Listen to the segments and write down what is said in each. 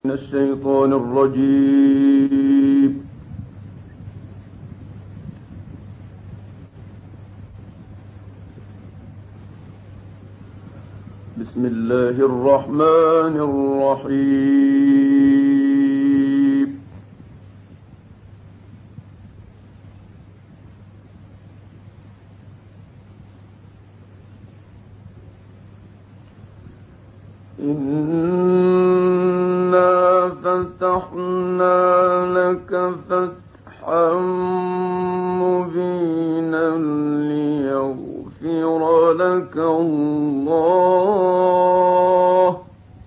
من الشيطان الرجيم. بسم الله الرحمن الرحيم. إنا فتحنا لك فتحا مبينا ليغفر لك الله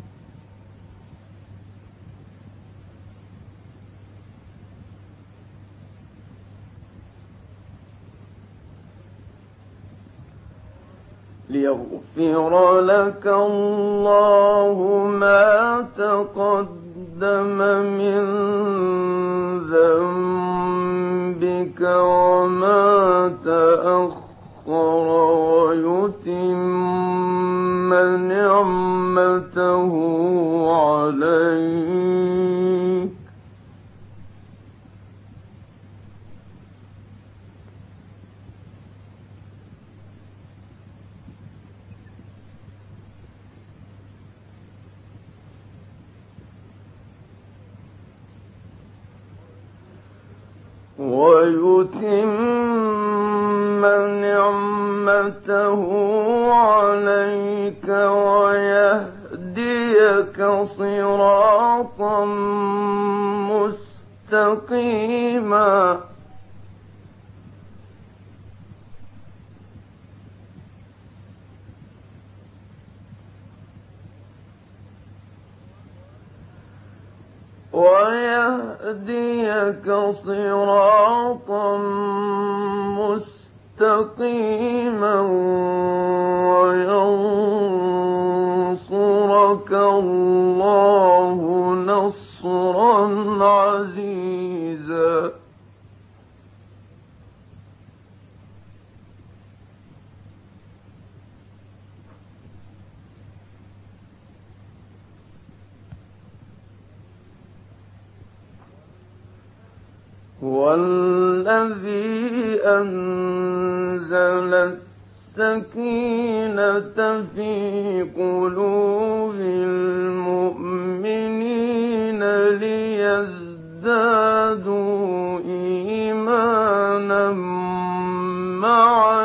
ما تقدم من ذنبك وما تأخر ويتم نعمته عليك ويهديك صراطا مستقيما وينصرك الله نصرا عزيزا. والذي أنزل السكينة في قلوب المؤمنين ليزدادوا إيمانا مع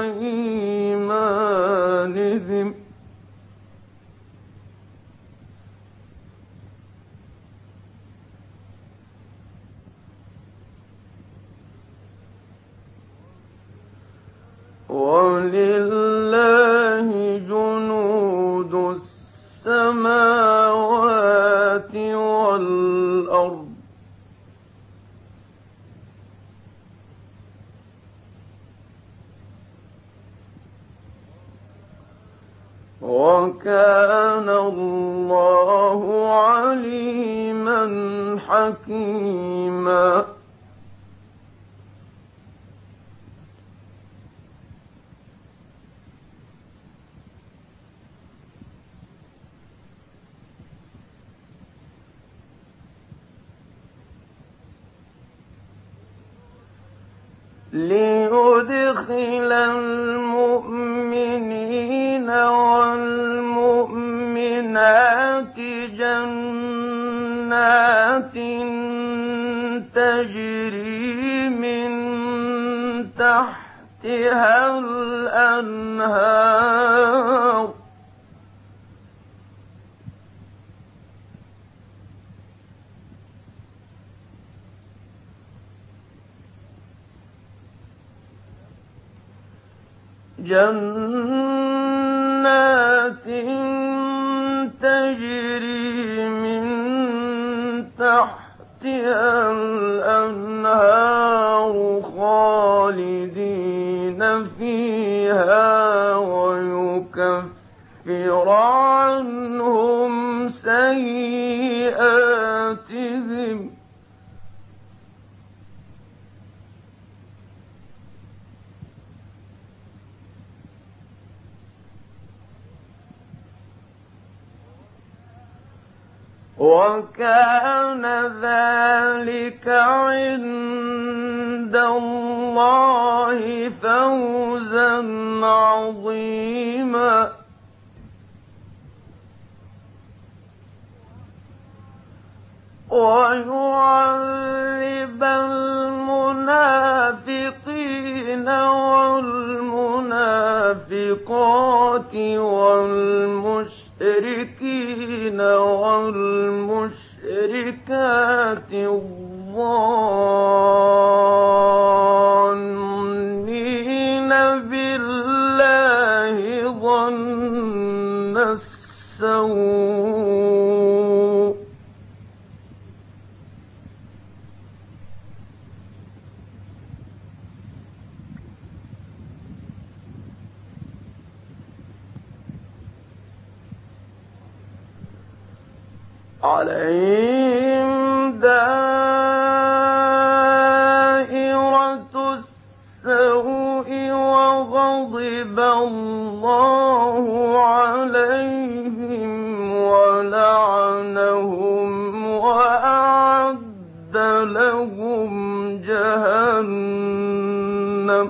إيمانهم ولله جنود السماوات والأرض وكان الله عليما حكيما. ليدخل المؤمنين والمؤمنات جنات تجري من تحتها الأنهار خالدين فيها ويكفر عنهم سيئاتهم وكان ذلك عند الله فوزا عظيما ويعذب المنافقين والمنافقات والمشركين والمشركات الظانين بالله ظن السوء عليهم دائرة السوء وغضب الله عليهم ولعنهم وأعد لهم جهنم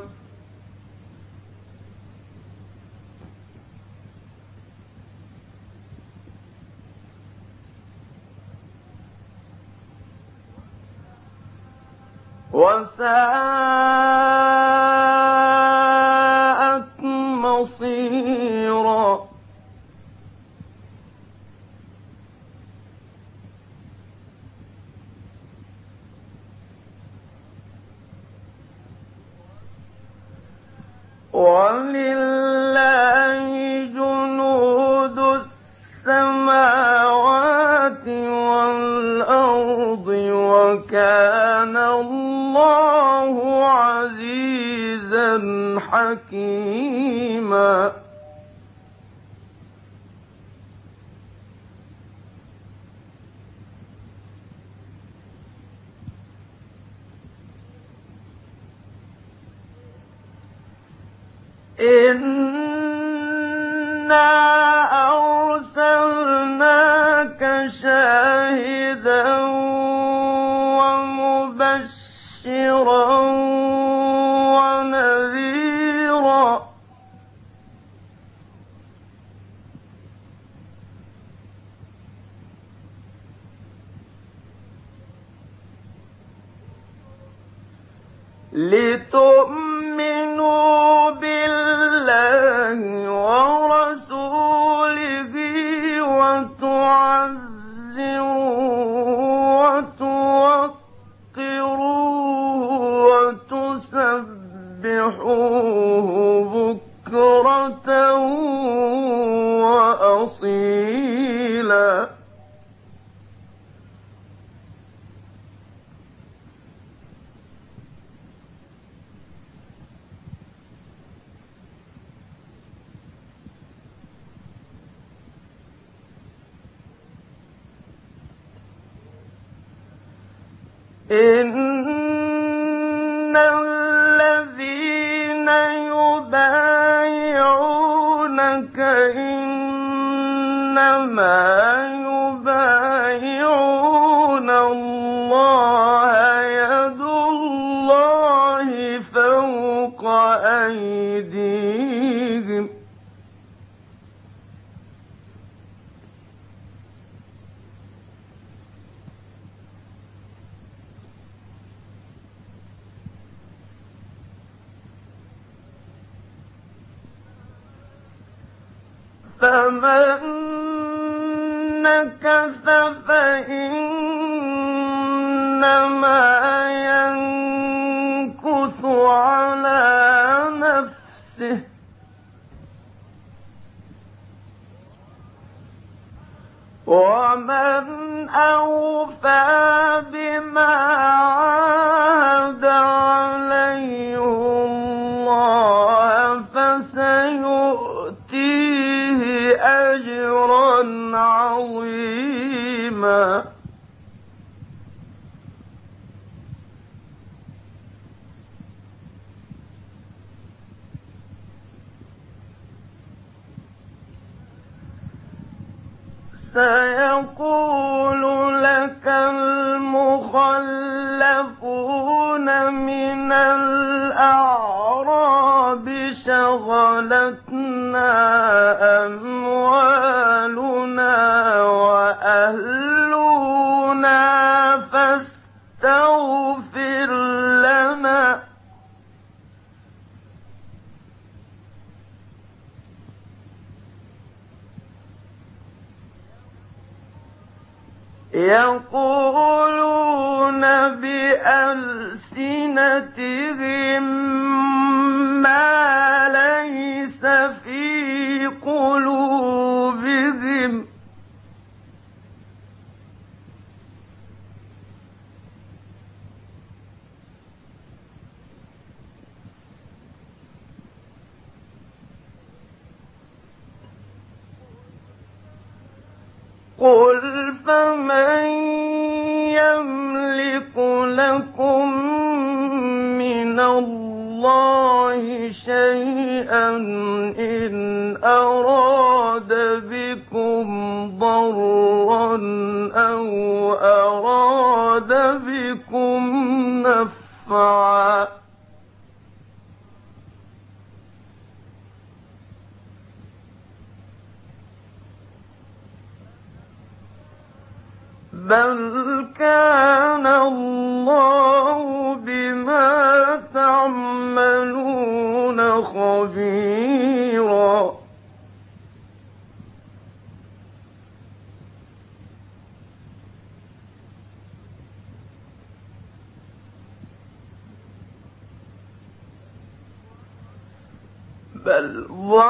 وساءت مصيرا ولله جنود السماوات والأرض وكان الله عزيزا حكيما إنا أرسلناك شاهدا ومبشرا ونذيرا لتؤمنوا بالله ورسوله وتعزروه وتوقروه وتسبحوه بكرة وأصيلا إن الذين يبايعونك إنما يبايعون الله يد الله فوق أيديهم فمن نكث فإنما ينكث على نفسه ومن أوفى بما عاهد عليه الله فسيؤتيه أجرا عظيما سيقول لك المخلفون من الأعراب شغلتنا أموالنا وأهلنا فاستغفر لنا يقولون بألسنتهم ما ليس في قلوبهم قل فمن يملك لكم من الله شيئا إن أراد بكم ضرا أو أراد بكم نفعا بل كان الله بما تعملون خبيرا بل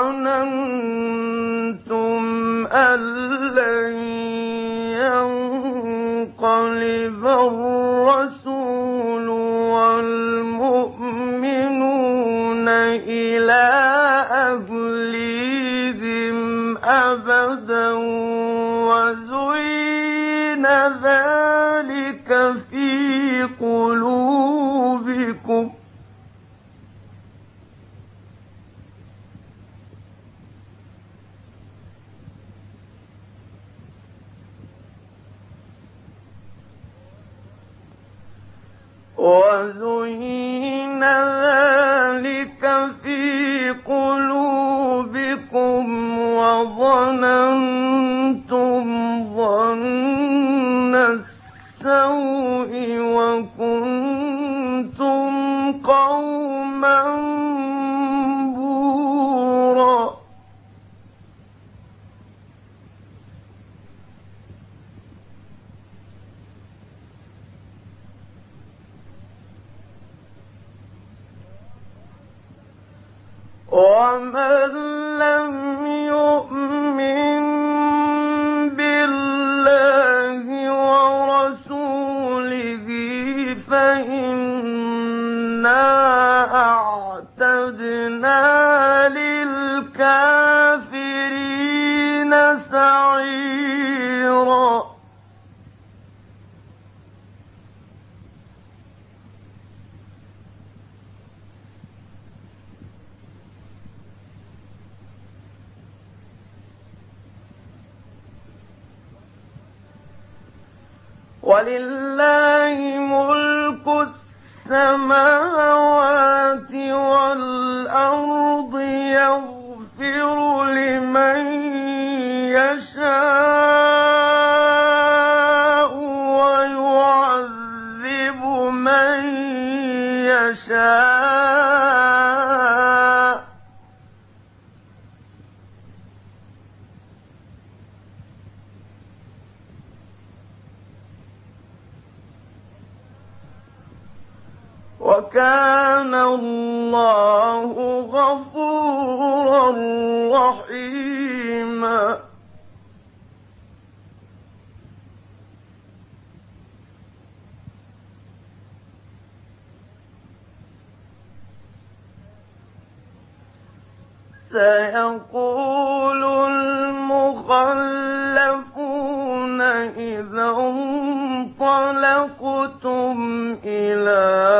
ظننتم أن لن ينقلب الرسول والمؤمنون إلى أهليهم أبدا وزين ذلك في قلوبكم وظننتم ظن السوء وكنتم قوما بورا ومن لم يؤمن بالله ورسوله فإنا أعتدنا للكافرين سعيرا ولله ملك السماوات والأرض يغفر لمن يشاء ويعذب من يشاء وكان الله غفورا رحيما سيقول المخلفون إذا انطلقتم إلى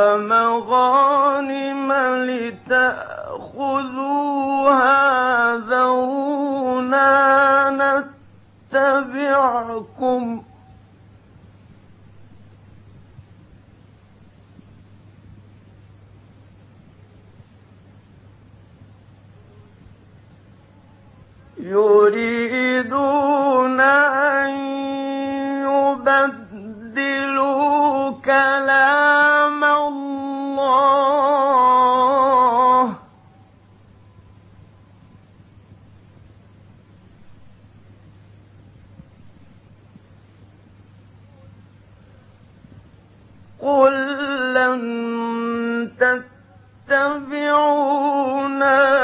مغانم لتأخذوها ذرونا نتبعكم معكم يريدون أن يبدلوا كلام الله قل لن تتبعونا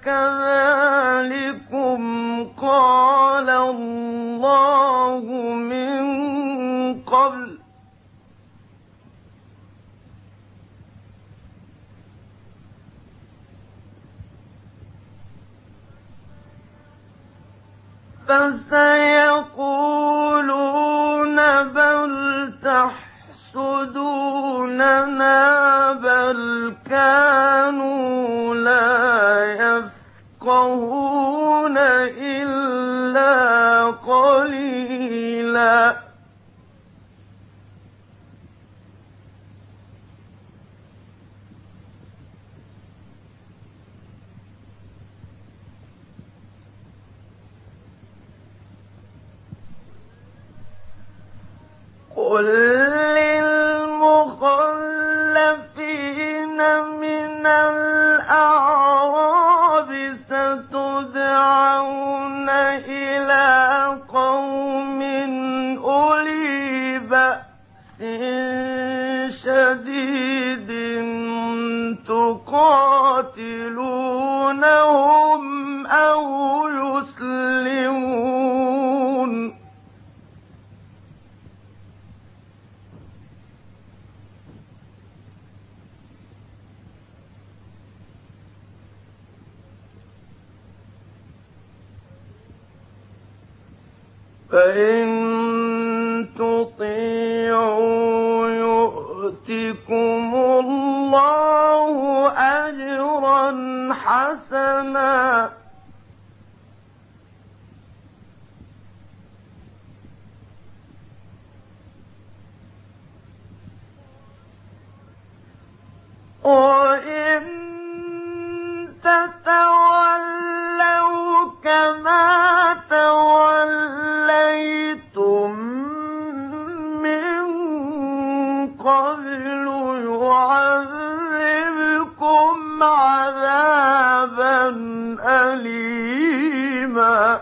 كذلكم قال الله من قبل فسيقولون بل تحسدوننا بل كانوا لا يفقهون إلا قليلا قل للمخلفين من الأعراب ستدعون إلى قوم أولي بأس شديد تقاتلونهم أو يسلمون فإن تطيعوا يؤتكم الله أجرا حسنا وإن تتولوا كما توليتم من قبل يعذبكم عذابا أليما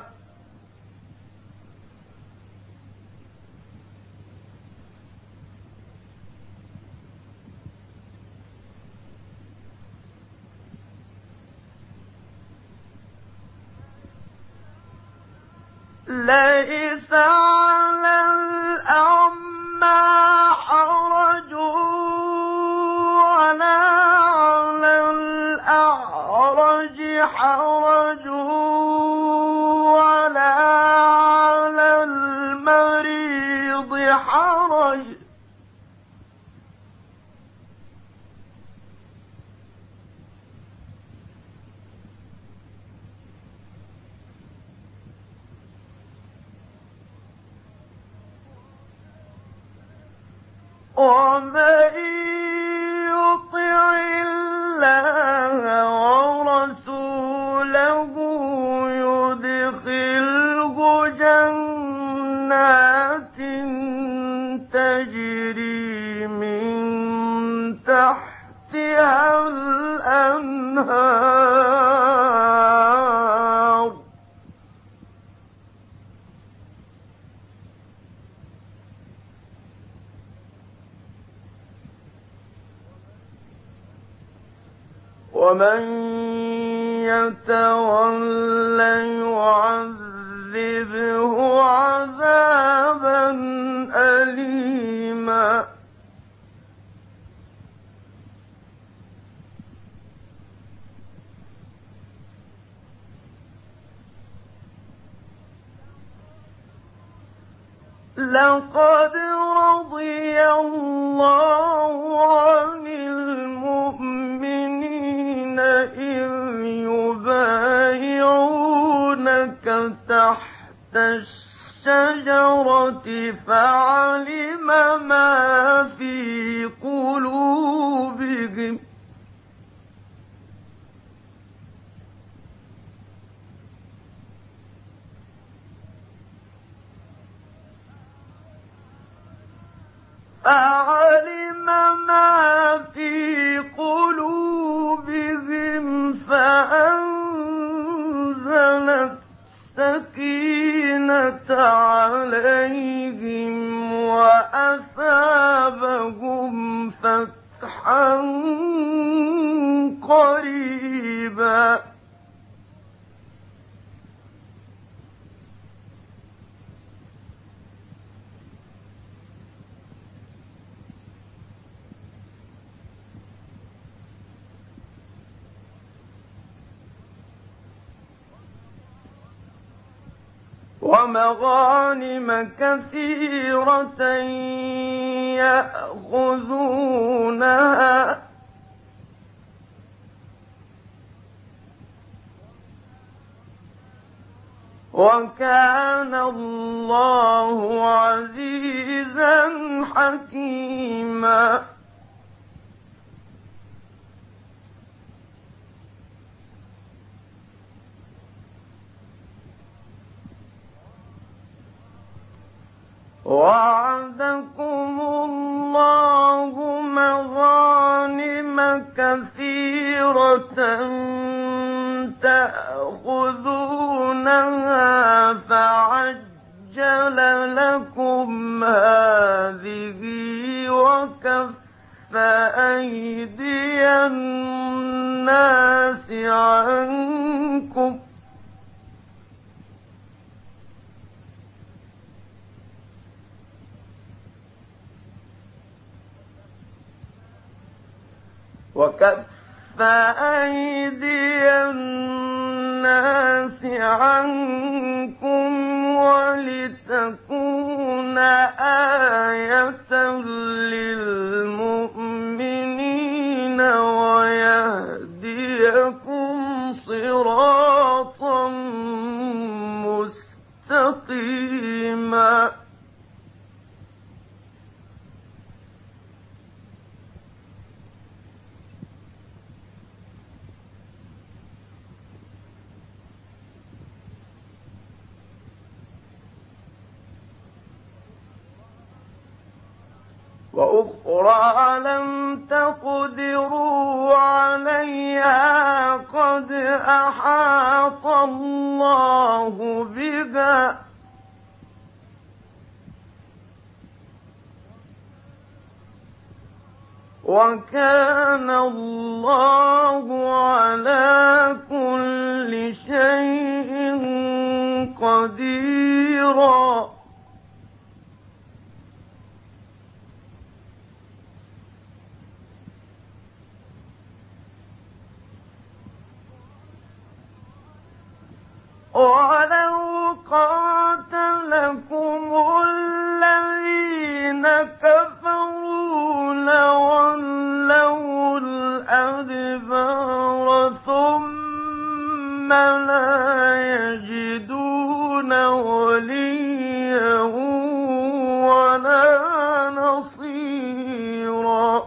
ليس على الأعمى حرج ولا على الأعرج حرج ولا على المريض حرج ومن يطع الله ورسوله يدخله جنات تجري من تحتها الأنهار ومن يتول يعذبه عذابا أليما لقد رضي الله عن المؤمنين إذ يبايعونك تحت الشجرة فعلم ما في قلوبهم فأنزل السكينة عليهم وأثابهم فتحا قريبا ومغانم كثيرة يأخذونها وكان الله عزيزا حكيما وعدكم الله مغانم كثيرة تأخذونها فعجل لكم هذه وكف أيدي الناس عنكم ولتكون آية للمؤمنين ويهديكم صراطا مستقيما وأخرى لم تقدروا عليها قد أحاط الله بها وكان الله على كل شيء قديرا ولو قاتلكم الذين كفروا لولوا الأدبار ثم لا يجدون وليا ولا نصيرا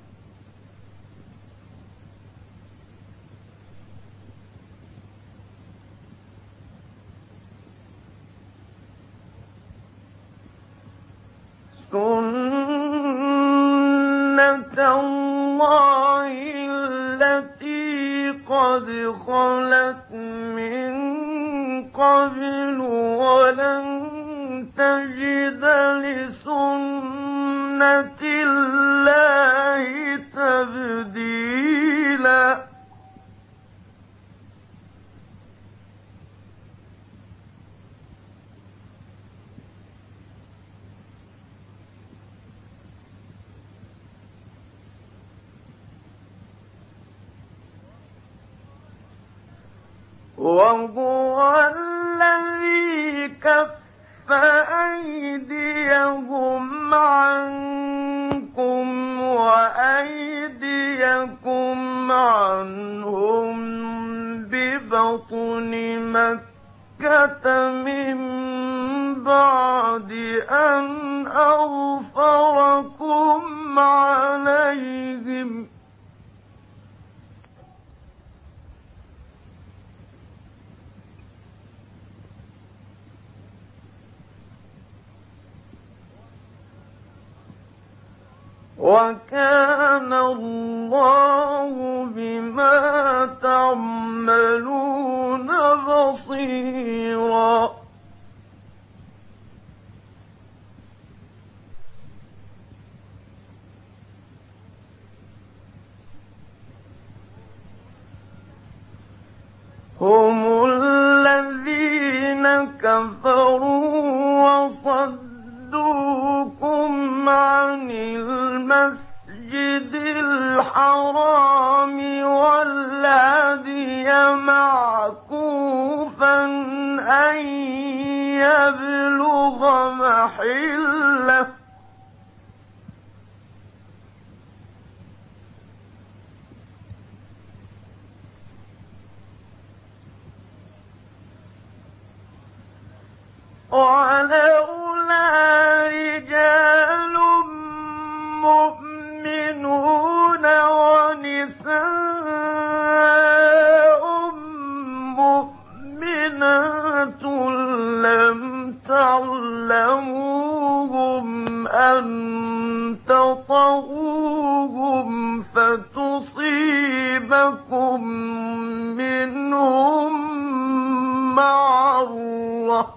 سنة الله التي قد خلت من قبل ولن تجد لسنة الله تبديلا وهو الذي كف أيديهم عنكم وأيديكم عنهم ببطن مكة من بعد أن أغفركم عليهم وكان الله بما تعملون بصيرا. هم الذين كفروا وصدوكم عن المسجد الحرام والهدي معكوفا أن يبلغ محله ولولا رجال مؤمنون ونساء مؤمنات لم تعلموهم أن تطؤوهم فتصيبكم منهم معرة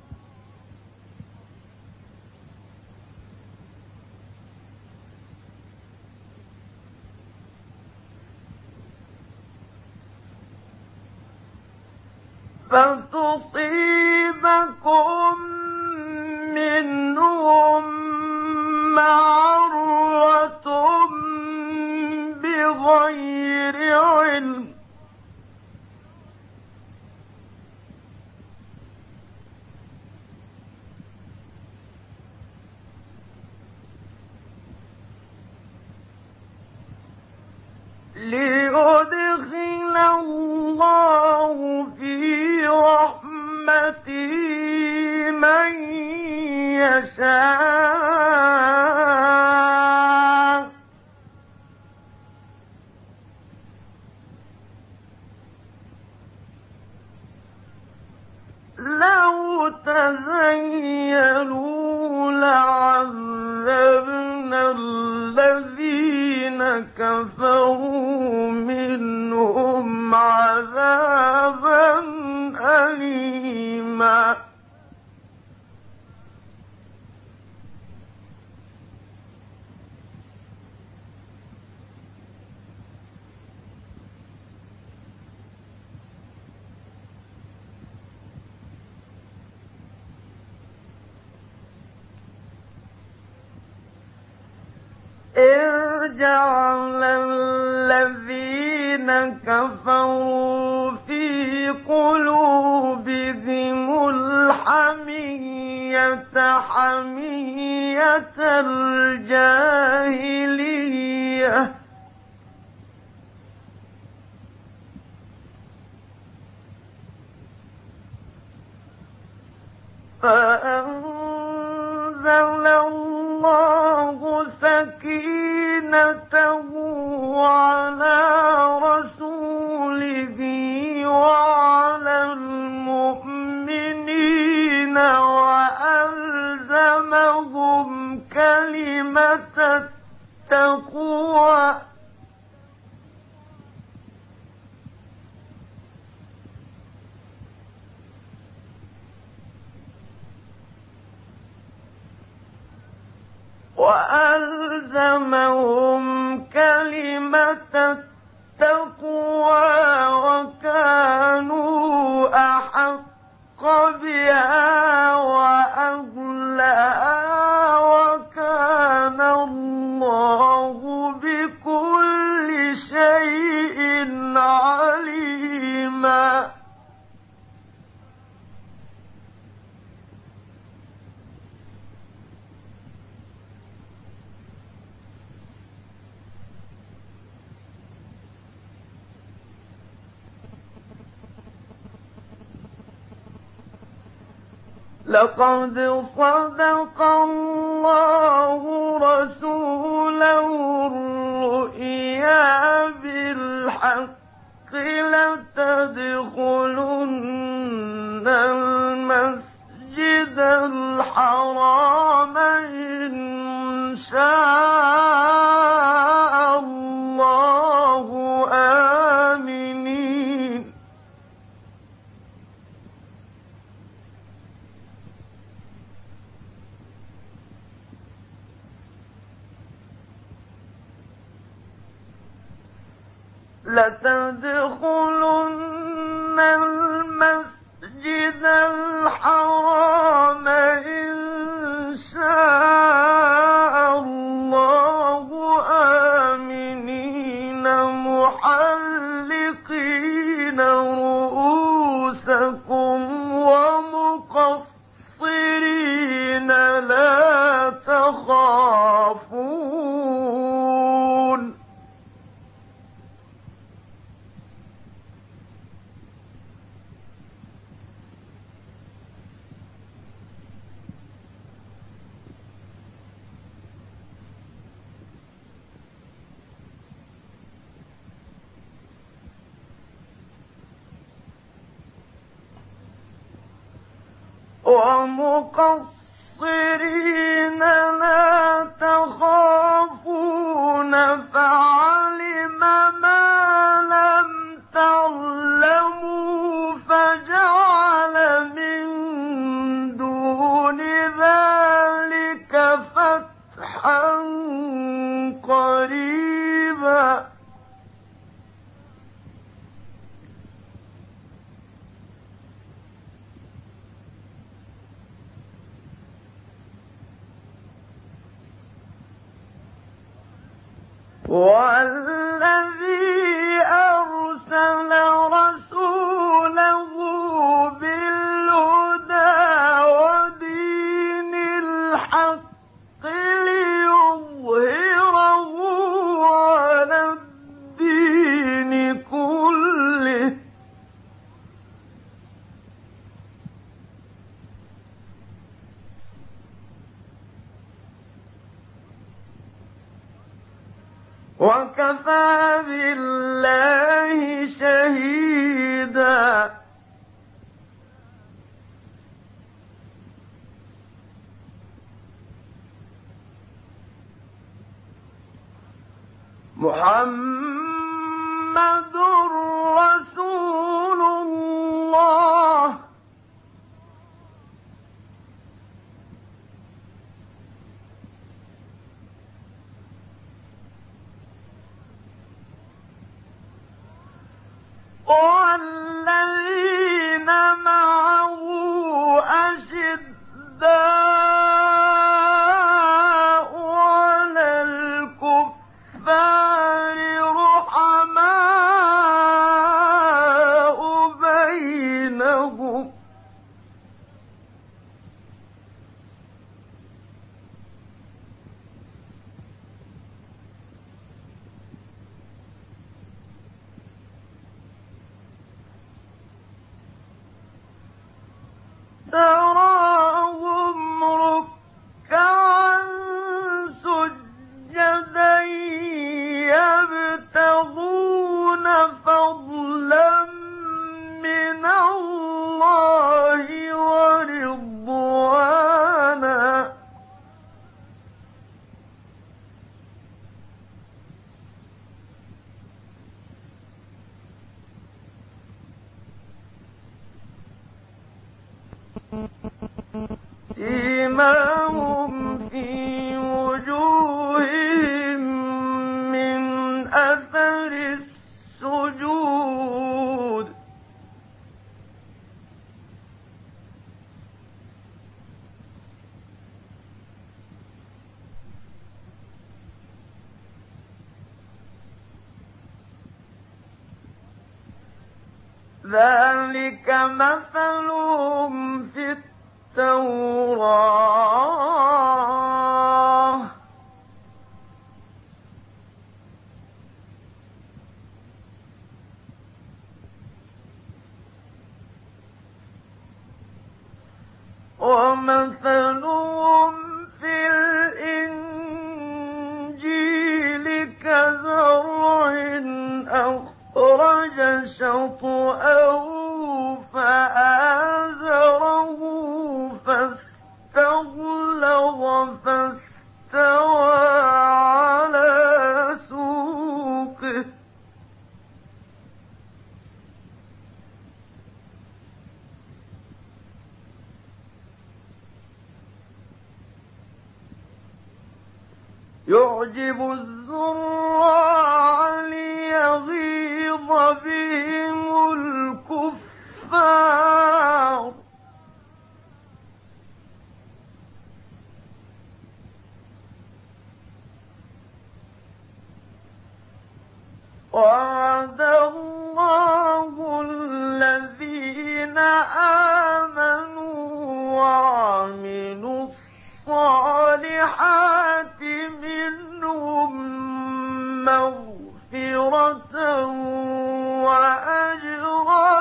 بغير علم ليدخل الله في رحمته من يشاء لو تزيلوا لعذبنا الذين كفروا منهم عذابا أليما إذ جعل الذين كفروا في قلوبهم الحمية حمية الجاهلية فأنزل الله سكينته على رسوله وعلى المؤمنين وألزمهم كلمة التقوى وكانوا أحق بها وأهلها وكان الله بكل شيء عليما. لقد صدق الله رسوله الرؤيا بالحق لتدخلن المسجد الحرام إن شاء الله آمنين لتدخلن المسجد الحرام إن شاء الله آمنين محلقين رؤوسكم ومقصرين لا تخافون ومقصرين لا تخافون فعلم ما لم تعلموا فجعل من دون ذلك فتحا قريبا والذي أرسل رسوله بالهدى ودين الحق ليظهره على الدين كله وكفى بالله شهيدا محمد رسول الله والذين معه أشداء على الكفار رحماء بينهم تراهم ركعا سجدا يبتغون فضلا من الله ورضوانا سيماهم في وجوههم من أثر السجود ذلك مثلهم في التوراة ومثلهم في الإنجيل كزرع أخرج شطأه فآزره فاستغلظ فاستوى على سوقه يعجب الزراع ليغيظ بهم الكفار وعد الله الذين آمنوا وعملوا الصالحات منهم مغفرة وأجرا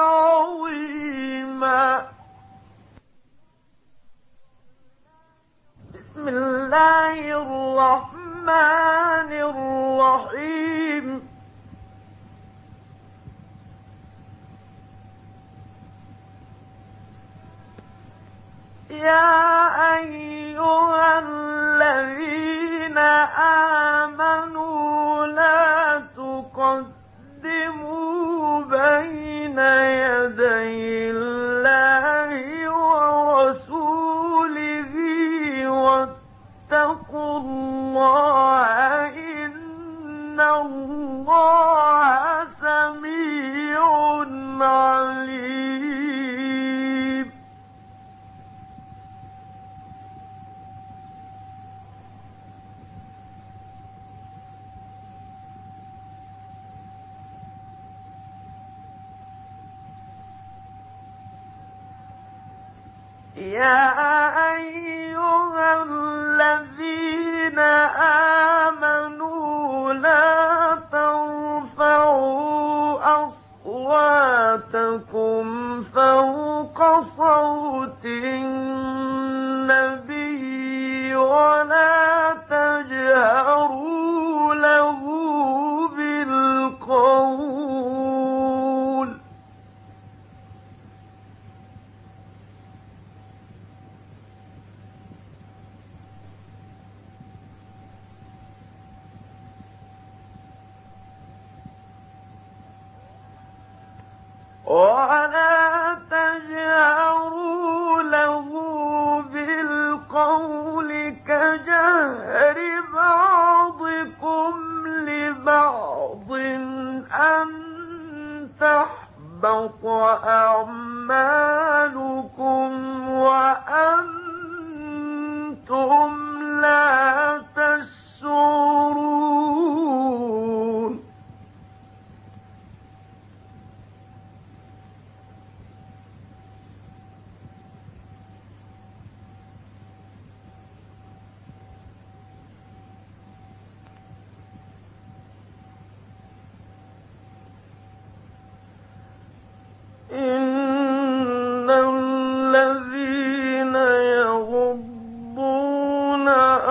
عظيما. بسم الله الرحمن الرحيم. يا أيها الذين آمنوا لا تقدموا بين يدي الله ورسوله واتقوا الله إن الله سميع عليم. يا أيها الذين آمنوا لا ترفعوا أصواتكم فوق صوت النبي ولا تجهروا له بالقول كجهر بعضكم لبعض أن تحبط أعمالكم وأنتم لا تشعرون. إن الذين يغضون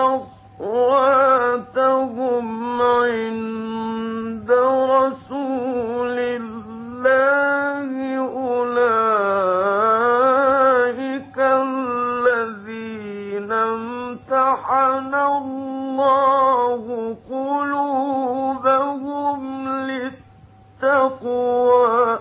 أصواتهم عند رسول الله أولئك الذين امتحن الله قلوبهم للتقوى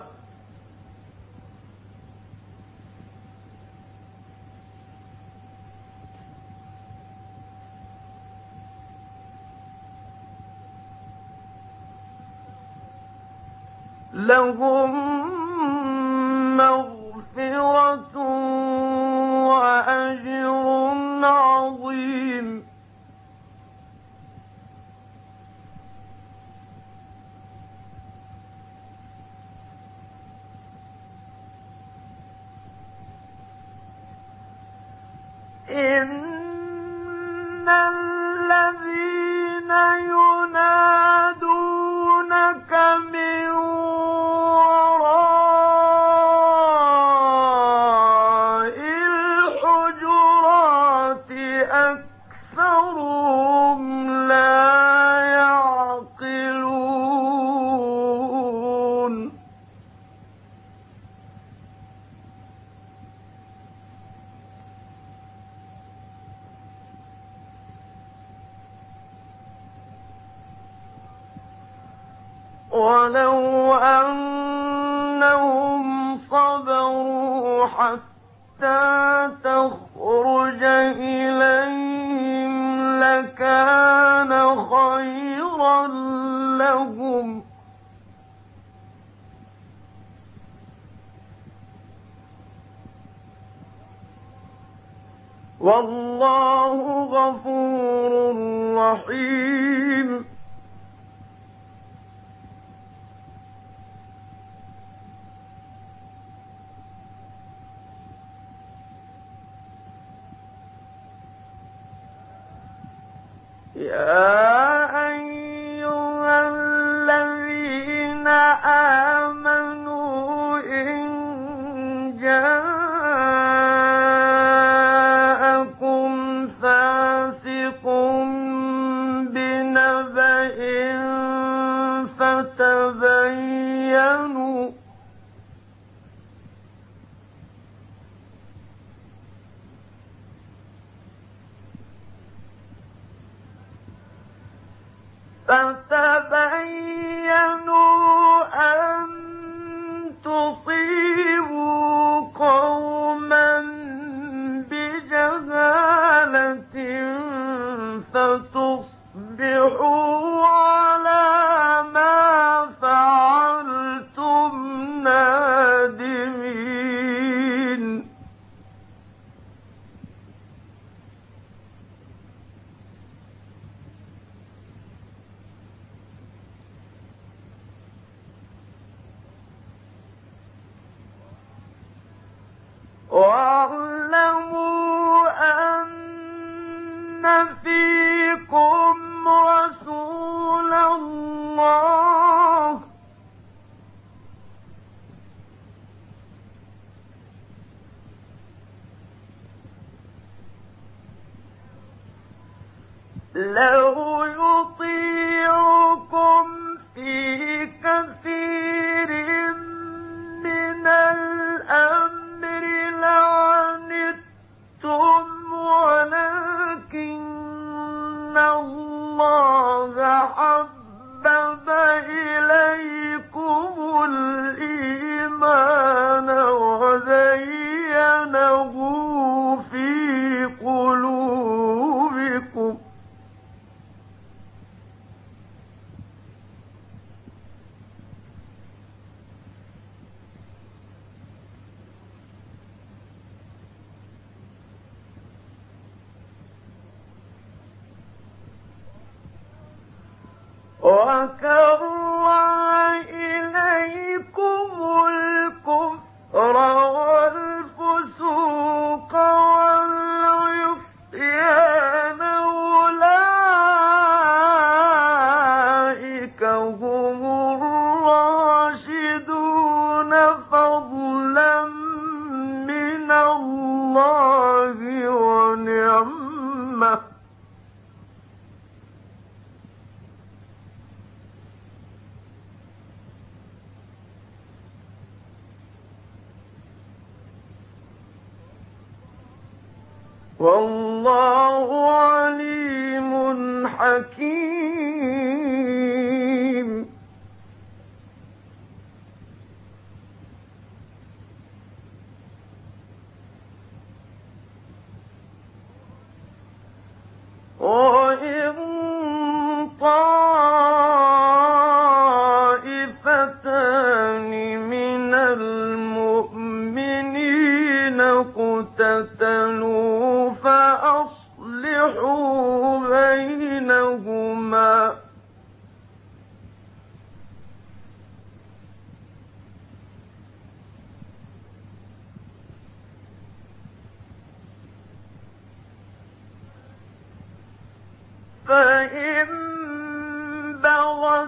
لهم مغفرة وأجر عظيم. إن الذين ينادونك من وراء الحجرات ولو أنهم صبروا حتى تخرج إليهم لكان خيرا لهم والله غفور رحيم يا أيها الذين آمنوا إن جاءكم فاسق بنبأ فتبينوا أن تصيبوا قوما بجهالة فتصبحوا على ما فعلتم نادمين واعلموا أن فيكم رسول الله لو يطيعكم في كثير من الأمر لعنتم ولكن الله حبب إليكم الإيمان وزينه في قلوبكم وكره إليكم الكفر والفسوق والعصيان أولئك هم الراشدون فضلا من الله ونعمة والله عليم حكيم وإن طائفتان من المؤمنين اقتتلوا فأصلحوا بينهما فإن بغت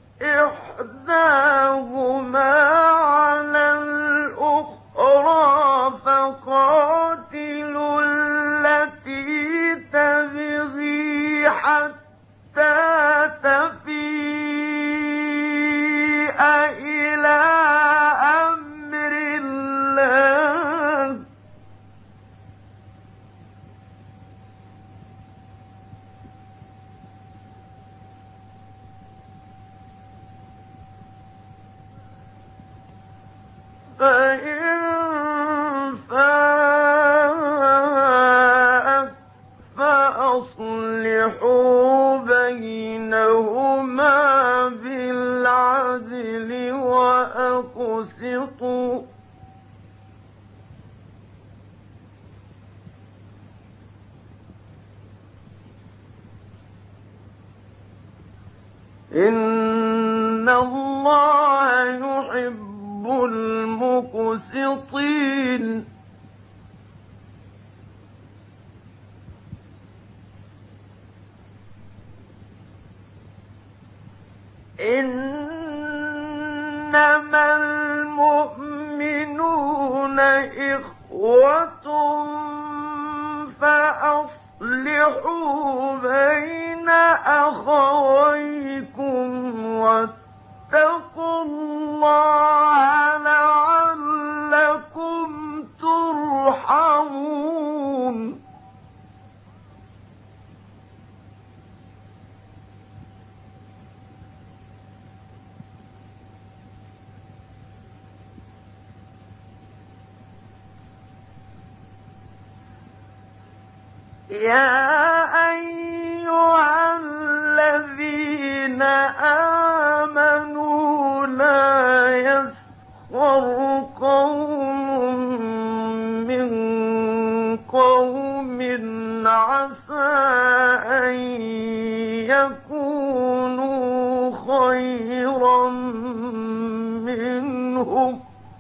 إحداهما على الأخرى فقاتلوا التي تبغي حتى تفيء إلى أمر الله فإن فاءت فأصلحوا بينهما بالعدل وأقسطوا إن الله يحب المقسطين إنما المؤمنون إخوة فأصلحوا بين أخويكم واتقوا الله لعلكم ترحمون يا أيها الذين آمنوا لا يسخر قوم من قوم عسى أن يكونوا خيرا منهم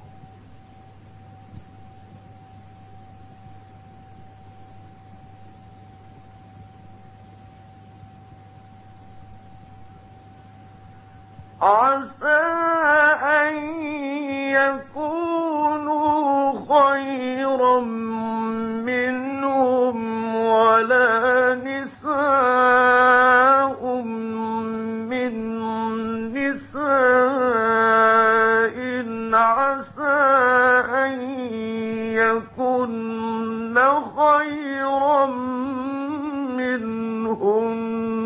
عسى أن يكونوا خيرا منهم ولا نساء من نساء عسى أن يكن خيرا منهم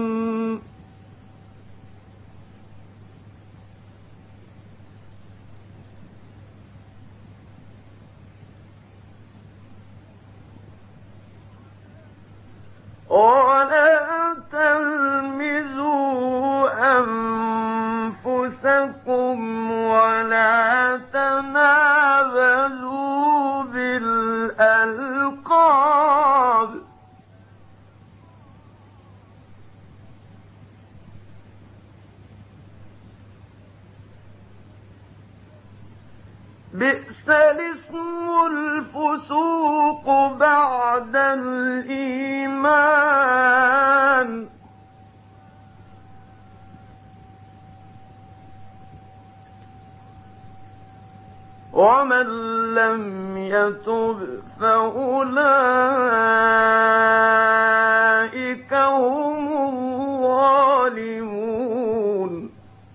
ولا تلمزوا أنفسكم ولا تنابزوا بالألقاب بئس الاسم الفسوق بعد الإيمان ومن لم يتب فأولئك هم الظالمون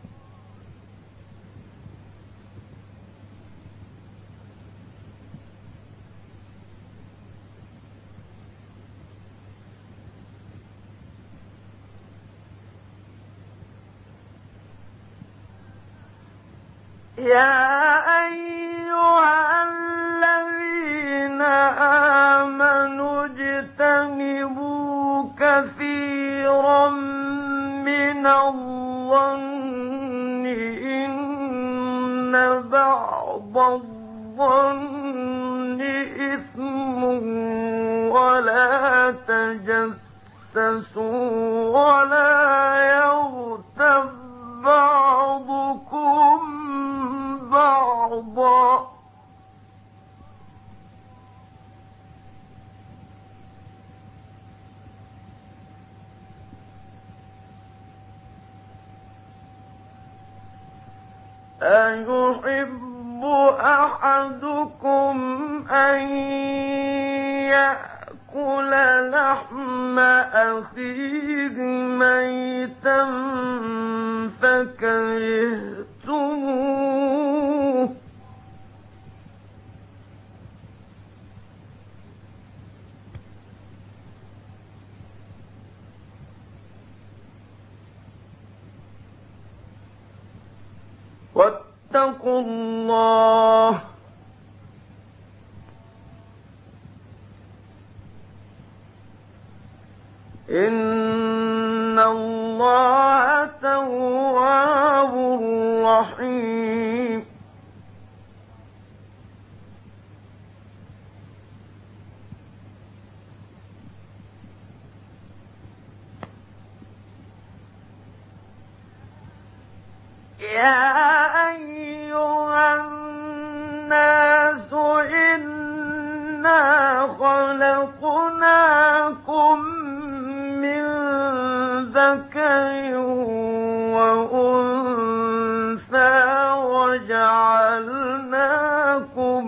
يا أيها الذين آمنوا اجتنبوا كثيرا من الظن إن بعض الظن إثم ولا تجسسوا ولا يغتب بعضكم بعضا أيحب أحدكم أن يأكل لحم أخيه ميتا فكرهتموه واتقوا الله اللَّهَ تَوَّابٌ رَّحِيمٌ يَا أَيُّهَا النَّاسُ إِنَّا خَلَقْنَاكُم مِّن ذَكَرٍ وَأُنثَىٰ وَجَعَلْنَاكُمْ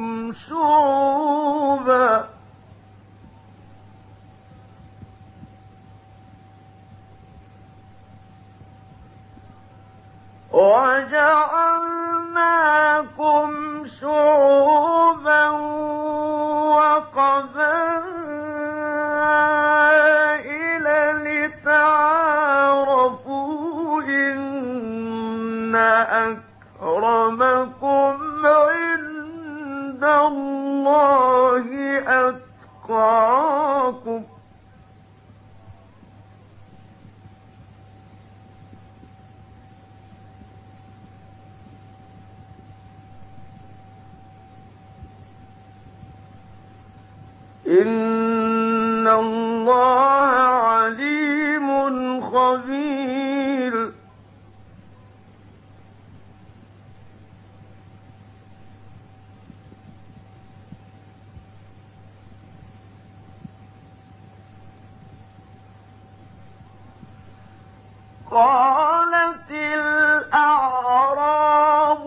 شُعُوبًا وَقَبَائِلَ لِتَعَارَفُوا ۚ إِنَّ أَكْرَمَكُمْ عِندَ اللَّهِ أَتْقَاكُمْ ۚ إِنَّ اللَّهَ عَلِيمٌ خَبِيرٌ قَالَتِ الْأَعْرَابُ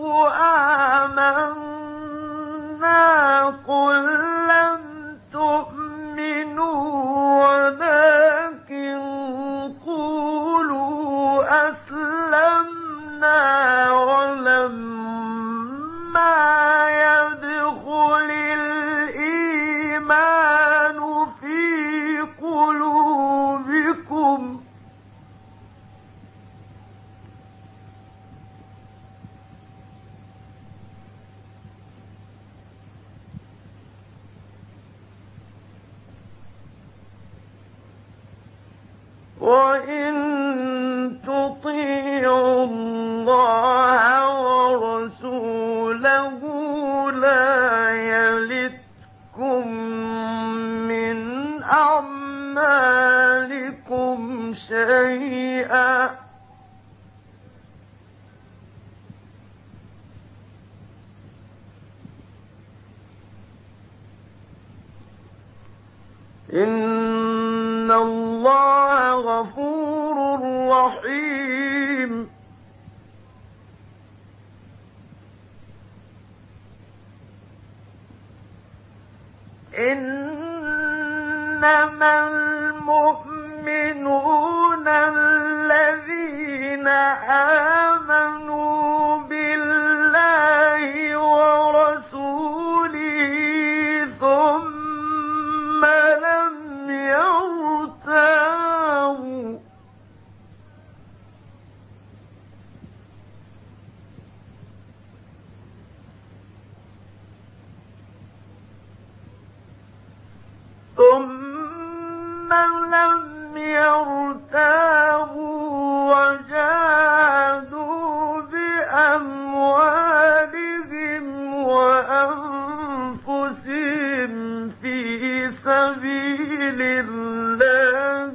آمَنَّا ۖ قُل لَّمْ تُؤْمِنُوا وَلَٰكِن قُولُوا أَسْلَمْنَا وَلَمَّا يَدْخُلِ الْإِيمَانُ فِي قُلُوبِكُمْ ۖ وَإِن تُطِيعُوا اللَّهَ وَرَسُولَهُ لَا يَلِتْكُم مِّنْ أَعْمَالِكُمْ شَيْئًا ۚ إِنَّ اللَّهَ غَفُورٌ رَّحِيمٌ إِنَّمَا الْمُؤْمِنُونَ الَّذِينَ آمَنُوا بِاللَّهِ وَرَسُولِهِ ثُمَّ لَمْ يَرْتَابُوا ۚ وَجَاهَدُوا بِأَمْوَالِهِمْ وَأَنفُسِهِمْ فِي سَبِيلِ اللَّهِ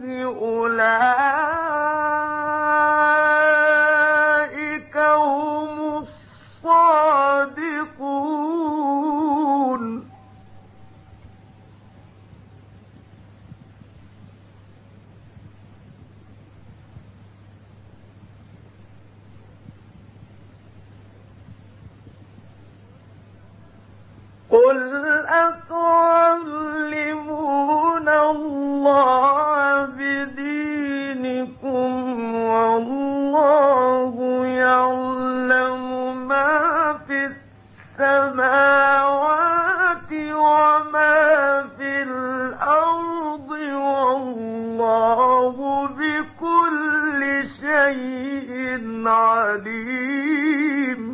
أُولَٰئِكَ هُمُ الصَّادِقُونَ قُلْ أَتُعَلِّمُونَ اللَّهَ بِدِينِكُمْ وَاللَّهُ يَعْلَمُ مَا فِي السَّمَاوَاتِ وَمَا فِي الْأَرْضِ ۚ وَاللَّهُ بِكُلِّ شَيْءٍ عَلِيمٌ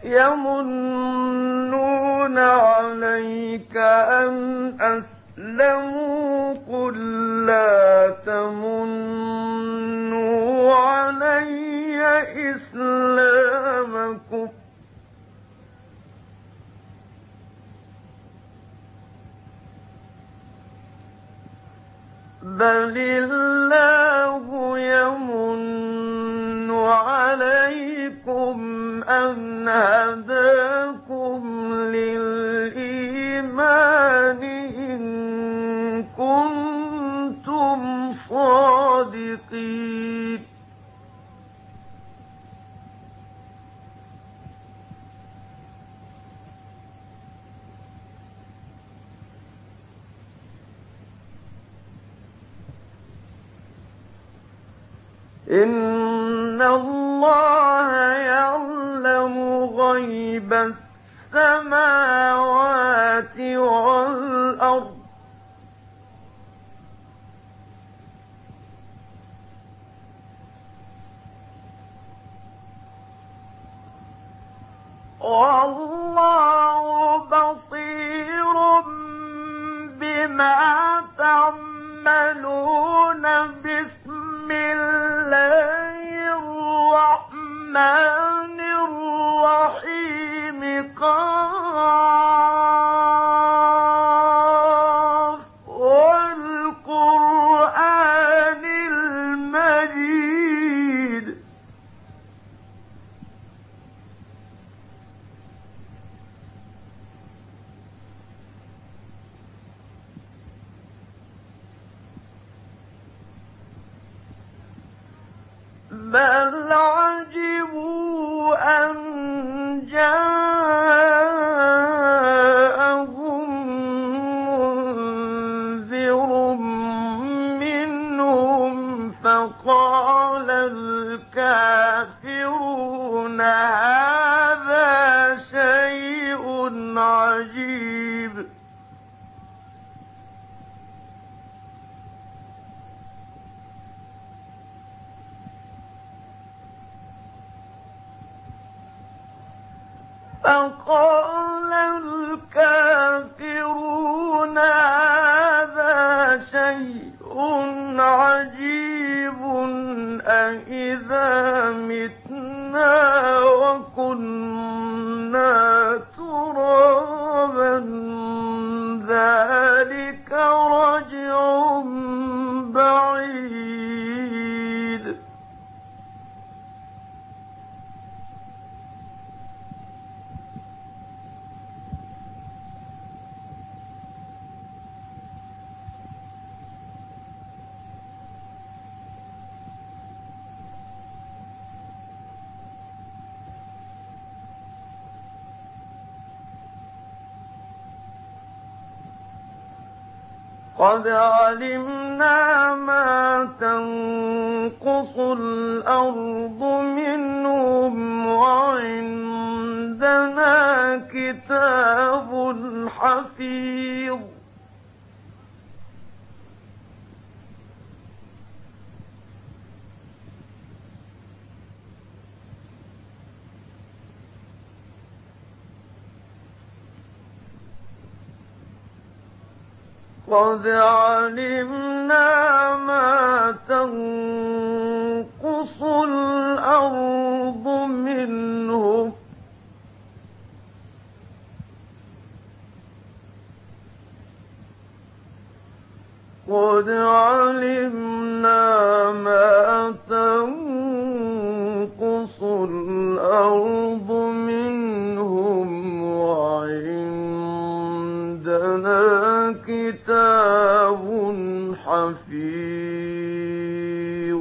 يمنون عليك أن أسلموا قل لا تمنوا علي إسلامكم بل الله يمن عليكم أن هداكم للإيمان إن كنتم صادقين إن الله يعلم غيب السماوات والأرض والله بصير بما تعملون بسم الله الرحمن الرحيم قاف والقرآن المجيد بل عجبوا أن جاءهم منذر منهم فقال الكافرون هذا شيء عجيب فقال الكافرون هذا شيء عجيب أإذا متنا وكنا ترابا ذلك رجع بعيد قد علمنا ما تنقص الأرض منهم وعندنا كتاب حفيظ قد علمنا ما تنقص الأرض منهم قد علمنا ما تنقص الأرض منهم وعندنا كتاب حفيظ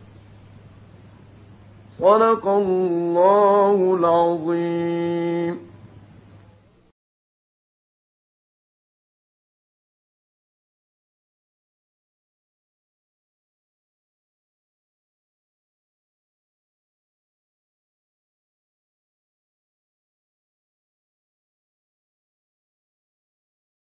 صدق الله العظيم.